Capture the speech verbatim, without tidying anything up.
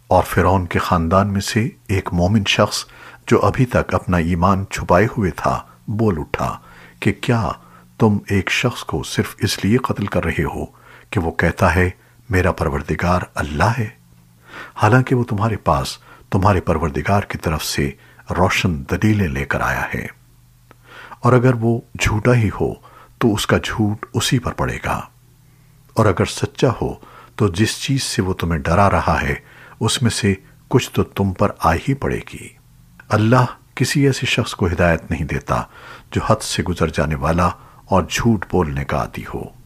और फिरौन के खानदान में से एक मोमिन शख्स जो अभी तक अपना ईमान छुपाए हुए था बोल उठा कि क्या तुम एक शख्स को सिर्फ इसलिए कत्ल कर रहे हो कि वो कहता है मेरा परवरदिगार अल्लाह है, हालांकि वो तुम्हारे पास तुम्हारे परवरदिगार की तरफ से रोशन दलीलें लेकर आया है। और अगर वो झूठा ही हो तो उसका झूठ उसी पर पड़ेगा, और अगर सच्चा हो तो जिस चीज से वो तुम्हें डरा रहा है उसमें से कुछ तो तुम पर आ ही पड़ेगी। अल्लाह किसी ऐसे शख्स को हिदायत नहीं देता जो हद से गुजर जाने वाला और झूठ बोलने का आदी हो।